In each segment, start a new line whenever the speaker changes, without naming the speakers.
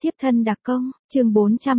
Tiếp thân đặc công, chương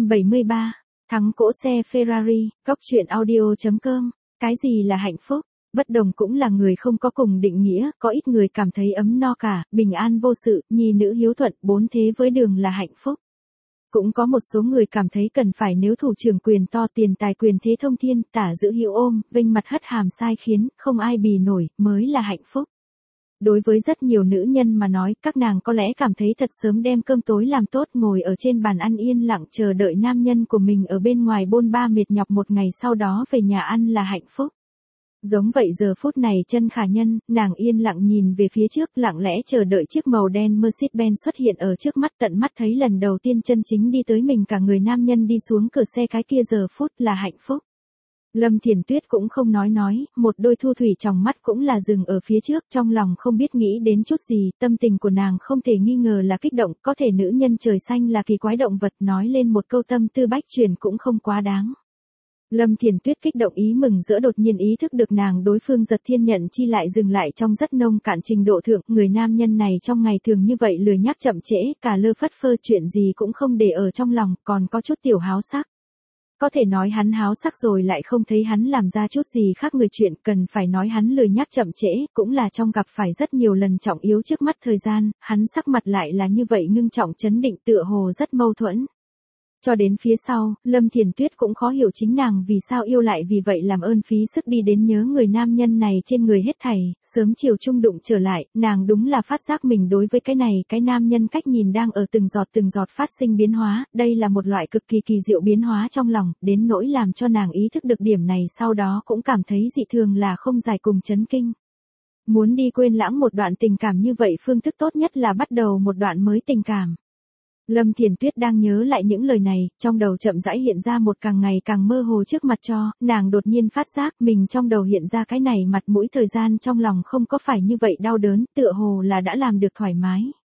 473, thắng cỗ xe Ferrari, góc truyện audio.com, cái gì là hạnh phúc? Bất đồng cũng là người không có cùng định nghĩa, có ít người cảm thấy ấm no cả, bình an vô sự, nhi nữ hiếu thuận, bốn thế với đường là hạnh phúc. Cũng có một số người cảm thấy cần phải nếu thủ trưởng quyền to tiền tài quyền thế thông thiên, tả giữ hữu ôm, vênh mặt hất hàm sai khiến, không ai bì nổi, mới là hạnh phúc. Đối với rất nhiều nữ nhân mà nói, các nàng có lẽ cảm thấy thật sớm đem cơm tối làm tốt, ngồi ở trên bàn ăn yên lặng chờ đợi nam nhân của mình ở bên ngoài bôn ba mệt nhọc một ngày sau đó về nhà ăn là hạnh phúc. Giống vậy giờ phút này Chân Khả Nhân, nàng yên lặng nhìn về phía trước, lặng lẽ chờ đợi chiếc màu đen Mercedes-Benz xuất hiện ở trước mắt, tận mắt thấy lần đầu tiên chân chính đi tới mình cả người nam nhân đi xuống cửa xe, cái kia giờ phút là hạnh phúc. Lâm Thiền Tuyết cũng không nói, một đôi thu thủy tròng mắt cũng là dừng ở phía trước, trong lòng không biết nghĩ đến chút gì, tâm tình của nàng không thể nghi ngờ là kích động, có thể nữ nhân trời xanh là kỳ quái động vật, nói lên một câu tâm tư bách truyền cũng không quá đáng. Lâm Thiền Tuyết kích động ý mừng giữa đột nhiên ý thức được nàng đối phương Giật Thiên nhận chi lại dừng lại trong rất nông cạn trình độ thượng, người nam nhân này trong ngày thường như vậy lười nhác chậm trễ, cả lơ phất phơ chuyện gì cũng không để ở trong lòng, còn có chút tiểu háo sắc. Có thể nói hắn háo sắc rồi lại không thấy hắn làm ra chút gì khác người chuyện, cần phải nói hắn lười nhác chậm trễ, cũng là trong gặp phải rất nhiều lần trọng yếu trước mắt thời gian, hắn sắc mặt lại là như vậy ngưng trọng chấn định tựa hồ rất mâu thuẫn. Cho đến phía sau, Lâm Thiền Tuyết cũng khó hiểu chính nàng vì sao yêu lại vì vậy làm ơn phí sức đi đến nhớ người nam nhân này trên người hết thảy, sớm chiều trung đụng trở lại, nàng đúng là phát giác mình đối với cái nam nhân cách nhìn đang ở từng giọt phát sinh biến hóa, đây là một loại cực kỳ kỳ diệu biến hóa trong lòng, đến nỗi làm cho nàng ý thức được điểm này sau đó cũng cảm thấy dị thường là không dài cùng chấn kinh. Muốn đi quên lãng một đoạn tình cảm như vậy phương thức tốt nhất là bắt đầu một đoạn mới tình cảm. Lâm Thiền Tuyết đang nhớ lại những lời này, trong đầu chậm rãi hiện ra một càng ngày càng mơ hồ trước mặt cho, nàng đột nhiên phát giác mình trong đầu hiện ra cái này mặt mũi thời gian trong lòng không có phải như vậy đau đớn, tựa hồ là đã làm được thoải mái.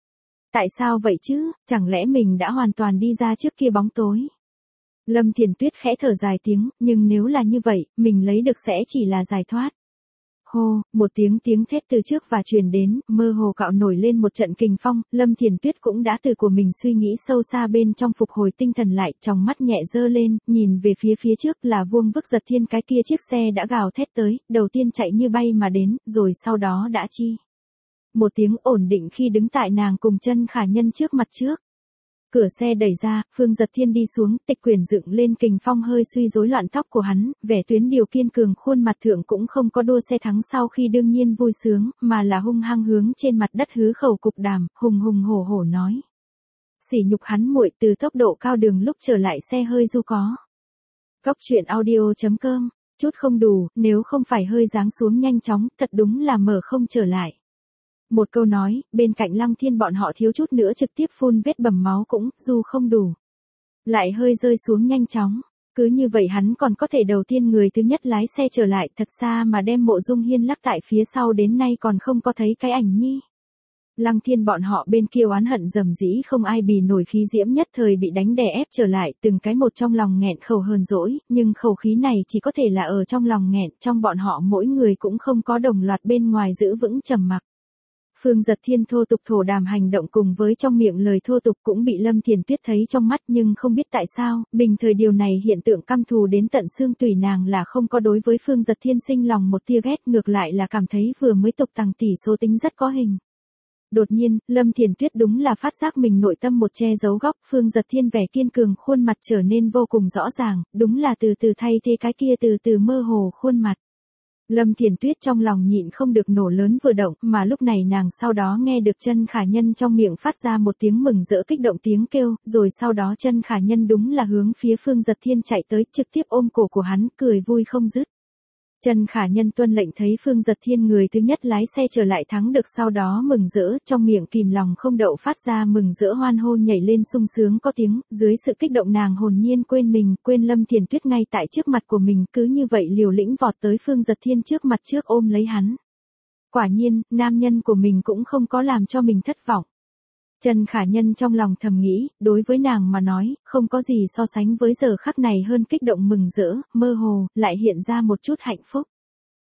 Tại sao vậy chứ, chẳng lẽ mình đã hoàn toàn đi ra trước kia bóng tối? Lâm Thiền Tuyết khẽ thở dài tiếng, nhưng nếu là như vậy, mình lấy được sẽ chỉ là giải thoát. Hô, một tiếng thét từ trước và truyền đến, mơ hồ cạo nổi lên một trận kình phong, Lâm Thiền Tuyết cũng đã từ của mình suy nghĩ sâu xa bên trong phục hồi tinh thần lại, trong mắt nhẹ dơ lên, nhìn về phía trước là vuông vức Giật Thiên, cái kia chiếc xe đã gào thét tới, đầu tiên chạy như bay mà đến, rồi sau đó đã chi. Một tiếng ổn định khi đứng tại nàng cùng Chân Khả Nhân trước mặt trước. Cửa xe đẩy ra, Phương Giật Thiên đi xuống, tịch quyển dựng lên kình phong hơi suy rối loạn tóc của hắn, vẻ tuyến điều kiên cường khuôn mặt thượng cũng không có đua xe thắng sau khi đương nhiên vui sướng, mà là hung hăng hướng trên mặt đất hứ khẩu cục đàm, hùng hổ nói. Sỉ nhục hắn muội từ tốc độ cao đường lúc trở lại xe hơi du có. Góc truyện audio.com, chút không đủ, nếu không phải hơi giáng xuống nhanh chóng, thật đúng là mở không trở lại. Một câu nói, bên cạnh Lăng Thiên bọn họ thiếu chút nữa trực tiếp phun vết bầm máu cũng, dù không đủ. Lại hơi rơi xuống nhanh chóng. Cứ như vậy hắn còn có thể đầu tiên người thứ nhất lái xe trở lại thật xa mà đem Mộ Dung Hiên lắc tại phía sau đến nay còn không có thấy cái ảnh nhi. Lăng Thiên bọn họ bên kia oán hận dầm dĩ không ai bì nổi khí diễm nhất thời bị đánh đè ép trở lại từng cái một trong lòng nghẹn khẩu hờn dỗi, nhưng khẩu khí này chỉ có thể là ở trong lòng nghẹn, trong bọn họ mỗi người cũng không có đồng loạt bên ngoài giữ vững trầm mặc. Phương Giật Thiên thô tục thổ đàm hành động cùng với trong miệng lời thô tục cũng bị Lâm Thiền Tuyết thấy trong mắt nhưng không biết tại sao, bình thời điều này hiện tượng căm thù đến tận xương tủy nàng là không có đối với Phương Giật Thiên sinh lòng một tia ghét, ngược lại là cảm thấy vừa mới tục tằng tỷ số tính rất có hình. Đột nhiên, Lâm Thiền Tuyết đúng là phát giác mình nội tâm một che giấu góc, Phương Giật Thiên vẻ kiên cường khuôn mặt trở nên vô cùng rõ ràng, đúng là từ từ thay thế cái kia từ mơ hồ khuôn mặt. Lâm Thiền Tuyết trong lòng nhịn không được nổ lớn vừa động, mà lúc này nàng sau đó nghe được Chân Khả Nhân trong miệng phát ra một tiếng mừng rỡ kích động tiếng kêu, rồi sau đó Chân Khả Nhân đúng là hướng phía Phương Giật Thiên chạy tới, trực tiếp ôm cổ của hắn, cười vui không dứt. Chân Khả Nhân tuân lệnh thấy Phương Giật Thiên người thứ nhất lái xe trở lại thắng được sau đó mừng rỡ, trong miệng kìm lòng không đậu phát ra mừng rỡ hoan hô nhảy lên sung sướng có tiếng, dưới sự kích động nàng hồn nhiên quên mình, quên Lâm Thiền Tuyết ngay tại trước mặt của mình, cứ như vậy liều lĩnh vọt tới Phương Giật Thiên trước mặt trước ôm lấy hắn. Quả nhiên, nam nhân của mình cũng không có làm cho mình thất vọng. Chân Khả Nhân trong lòng thầm nghĩ, đối với nàng mà nói, không có gì so sánh với giờ khắc này hơn kích động mừng rỡ, mơ hồ, lại hiện ra một chút hạnh phúc.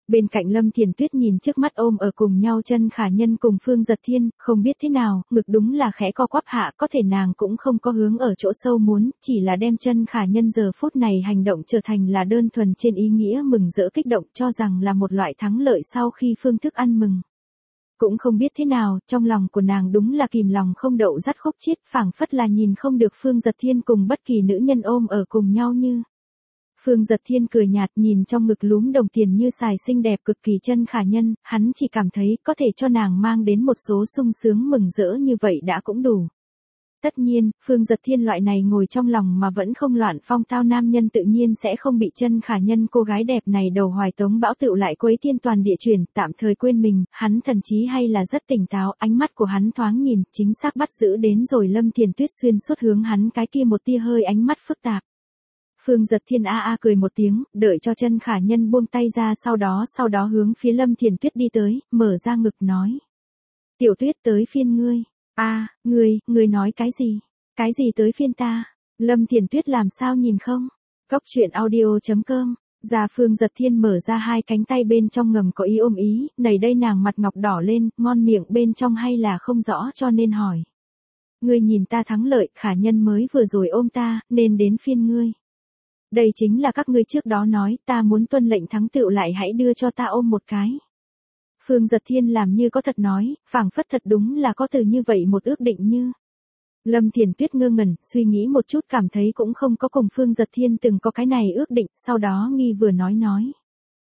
Bên cạnh Lâm Thiền Tuyết nhìn trước mắt ôm ở cùng nhau Chân Khả Nhân cùng Phương Giật Thiên, không biết thế nào, ngực đúng là khẽ co quắp hạ, có thể nàng cũng không có hướng ở chỗ sâu muốn, chỉ là đem Chân Khả Nhân giờ phút này hành động trở thành là đơn thuần trên ý nghĩa mừng rỡ kích động, cho rằng là một loại thắng lợi sau khi phương thức ăn mừng. Cũng không biết thế nào, trong lòng của nàng đúng là kìm lòng không đậu dắt khúc chiết, phảng phất là nhìn không được Phương Giật Thiên cùng bất kỳ nữ nhân ôm ở cùng nhau như. Phương Giật Thiên cười nhạt nhìn trong ngực lúm đồng tiền như xài xinh đẹp cực kỳ Chân Khả Nhân, hắn chỉ cảm thấy có thể cho nàng mang đến một số sung sướng mừng rỡ như vậy đã cũng đủ. Tất nhiên, Phương Giật Thiên loại này ngồi trong lòng mà vẫn không loạn phong tao nam nhân tự nhiên sẽ không bị Chân Khả Nhân cô gái đẹp này đầu hoài tống bão tựu lại quấy thiên toàn địa chuyển, tạm thời quên mình, hắn thần trí hay là rất tỉnh táo, ánh mắt của hắn thoáng nhìn, chính xác bắt giữ đến rồi Lâm Thiền Tuyết xuyên suốt hướng hắn cái kia một tia hơi ánh mắt phức tạp. Phương Giật Thiên a cười một tiếng, đợi cho Chân Khả Nhân buông tay ra sau đó hướng phía Lâm Thiền Tuyết đi tới, mở ra ngực nói. Tiểu Tuyết tới phiên ngươi. Ngươi nói cái gì? Cái gì tới phiên ta? Lâm Thiền Tuyết làm sao nhìn không? Cốc truyện audio.com. Ra Phương Giật Thiên mở ra hai cánh tay bên trong ngầm có ý ôm ý, nảy đây nàng mặt ngọc đỏ lên, ngon miệng bên trong hay là không rõ cho nên hỏi. Ngươi nhìn ta thắng lợi, Khả Nhân mới vừa rồi ôm ta, nên đến phiên ngươi. Đây chính là các ngươi trước đó nói, ta muốn tuân lệnh thắng tựu lại hãy đưa cho ta ôm một cái. Phương Giật Thiên làm như có thật nói, phảng phất thật đúng là có từ như vậy một ước định như. Lâm Thiền Tuyết ngơ ngẩn, suy nghĩ một chút cảm thấy cũng không có cùng Phương Giật Thiên từng có cái này ước định, sau đó nghi vừa nói.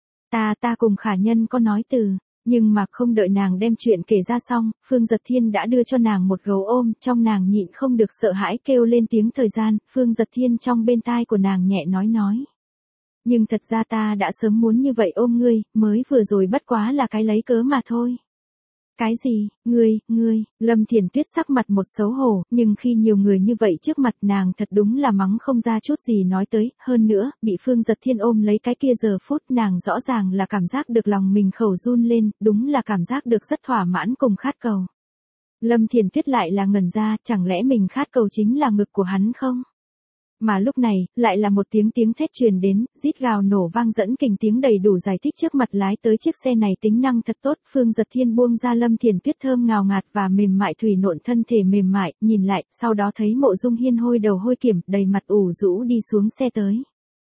Ta cùng Khả Nhân có nói từ, nhưng mà không đợi nàng đem chuyện kể ra xong, Phương Giật Thiên đã đưa cho nàng một gấu ôm, trong nàng nhịn không được sợ hãi kêu lên tiếng thời gian, Phương Giật Thiên trong bên tai của nàng nhẹ nói. Nhưng thật ra ta đã sớm muốn như vậy ôm ngươi, mới vừa rồi bất quá là cái lấy cớ mà thôi. Cái gì, ngươi, Lâm Thiền Tuyết sắc mặt một xấu hổ, nhưng khi nhiều người như vậy trước mặt nàng thật đúng là mắng không ra chút gì nói tới, hơn nữa, bị Phương Giật Thiên ôm lấy cái kia giờ phút nàng rõ ràng là cảm giác được lòng mình khẩu run lên, đúng là cảm giác được rất thỏa mãn cùng khát cầu. Lâm Thiền Tuyết lại là ngẩn ra, chẳng lẽ mình khát cầu chính là ngực của hắn không? Mà lúc này, lại là một tiếng thét truyền đến, rít gào nổ vang dẫn kình tiếng đầy đủ giải thích trước mặt lái tới chiếc xe này tính năng thật tốt, Phương Giật Thiên buông ra Lâm Thiền Tuyết thơm ngào ngạt và mềm mại thủy nộn thân thể mềm mại, nhìn lại, sau đó thấy Mộ Dung Hiên hôi đầu hôi kiểm, đầy mặt ủ rũ đi xuống xe tới.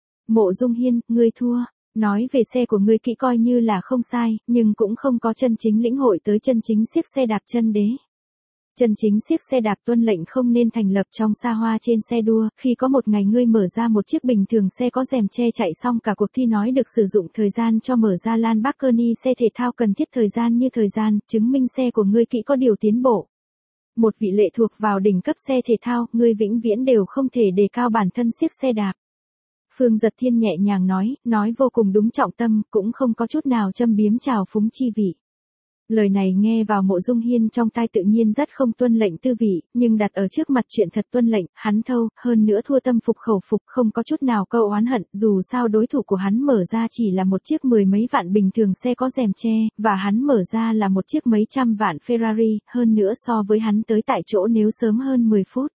Mộ Dung Hiên, ngươi thua, nói về xe của ngươi kỹ coi như là không sai, nhưng cũng không có chân chính lĩnh hội tới chân chính siếc xe đạp chân đế. Chân chính siếc xe đạp tuân lệnh không nên thành lập trong xa hoa trên xe đua, khi có một ngày ngươi mở ra một chiếc bình thường xe có rèm che chạy xong cả cuộc thi nói được sử dụng thời gian cho mở ra Lamborghini xe thể thao cần thiết thời gian như thời gian, chứng minh xe của ngươi kỹ có điều tiến bộ. Một vị lệ thuộc vào đỉnh cấp xe thể thao, ngươi vĩnh viễn đều không thể đề cao bản thân siếc xe đạp. Phương Giật Thiên nhẹ nhàng nói vô cùng đúng trọng tâm, cũng không có chút nào châm biếm trào phúng chi vị. Lời này nghe vào Mộ Dung Hiên trong tai tự nhiên rất không tuân lệnh tư vị, nhưng đặt ở trước mặt chuyện thật tuân lệnh, hắn thâu, hơn nữa thua tâm phục khẩu phục không có chút nào câu oán hận, dù sao đối thủ của hắn mở ra chỉ là một chiếc mười mấy vạn bình thường xe có rèm che, và hắn mở ra là một chiếc mấy trăm vạn Ferrari, hơn nữa so với hắn tới tại chỗ nếu sớm hơn 10 phút.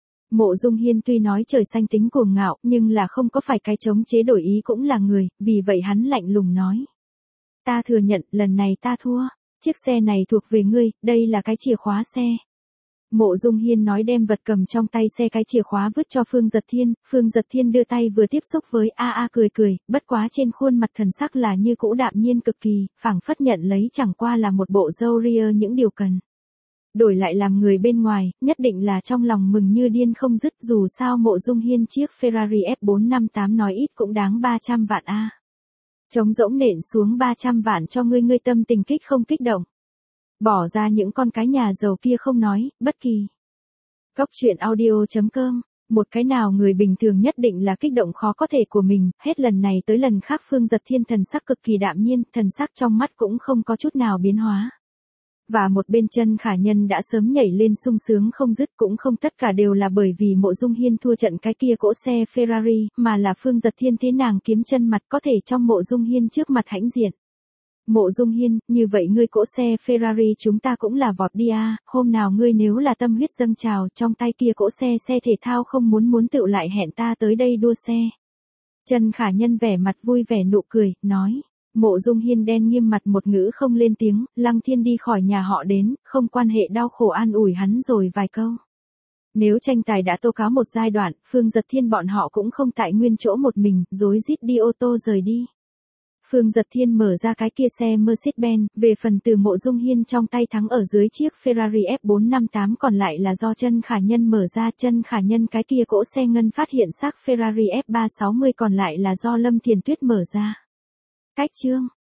Mộ Dung Hiên tuy nói trời xanh tính cuồng ngạo, nhưng là không có phải cái chống chế đổi ý cũng là người, vì vậy hắn lạnh lùng nói. Ta thừa nhận, lần này ta thua. Chiếc xe này thuộc về ngươi, đây là cái chìa khóa xe. Mộ Dung Hiên nói đem vật cầm trong tay xe cái chìa khóa vứt cho Phương Giật Thiên đưa tay vừa tiếp xúc với cười, bất quá trên khuôn mặt thần sắc là như cũ đạm nhiên cực kỳ, phảng phất nhận lấy chẳng qua là một bộ râu ria những điều cần. Đổi lại làm người bên ngoài, nhất định là trong lòng mừng như điên không dứt dù sao Mộ Dung Hiên chiếc Ferrari F458 nói ít cũng đáng 300 vạn a. Trống rỗng nện xuống 300 vạn cho ngươi tâm tình kích không kích động. Bỏ ra những con cái nhà giàu kia không nói, bất kỳ. Cốc truyện audio.com, một cái nào người bình thường nhất định là kích động khó có thể của mình, hết lần này tới lần khác Phương Giật Thiên thần sắc cực kỳ đạm nhiên, thần sắc trong mắt cũng không có chút nào biến hóa. Và một bên Chân Khả Nhân đã sớm nhảy lên sung sướng không dứt, cũng không tất cả đều là bởi vì Mộ Dung Hiên thua trận cái kia cỗ xe Ferrari, mà là Phương Giật Thiên thế nàng kiếm chân mặt có thể trong Mộ Dung Hiên trước mặt hãnh diện. Mộ Dung Hiên, như vậy ngươi cỗ xe Ferrari chúng ta cũng là vọt đi a, hôm nào ngươi nếu là tâm huyết dâng trào trong tay kia cỗ xe thể thao không muốn tựu lại hẹn ta tới đây đua xe. Chân Khả Nhân vẻ mặt vui vẻ nụ cười, nói. Mộ Dung Hiên đen nghiêm mặt một ngữ không lên tiếng, Lăng Thiên đi khỏi nhà họ đến, không quan hệ đau khổ an ủi hắn rồi vài câu. Nếu tranh tài đã tố cáo một giai đoạn, Phương Dật Thiên bọn họ cũng không tại nguyên chỗ một mình, rối rít đi ô tô rời đi. Phương Dật Thiên mở ra cái kia xe Mercedes-Benz, về phần từ Mộ Dung Hiên trong tay thắng ở dưới chiếc Ferrari F458 còn lại là do Chân Khả Nhân mở ra. Chân Khả Nhân cái kia cỗ xe ngân phát hiện xác Ferrari F360 còn lại là do Lâm Thiền Tuyết mở ra. Cách chương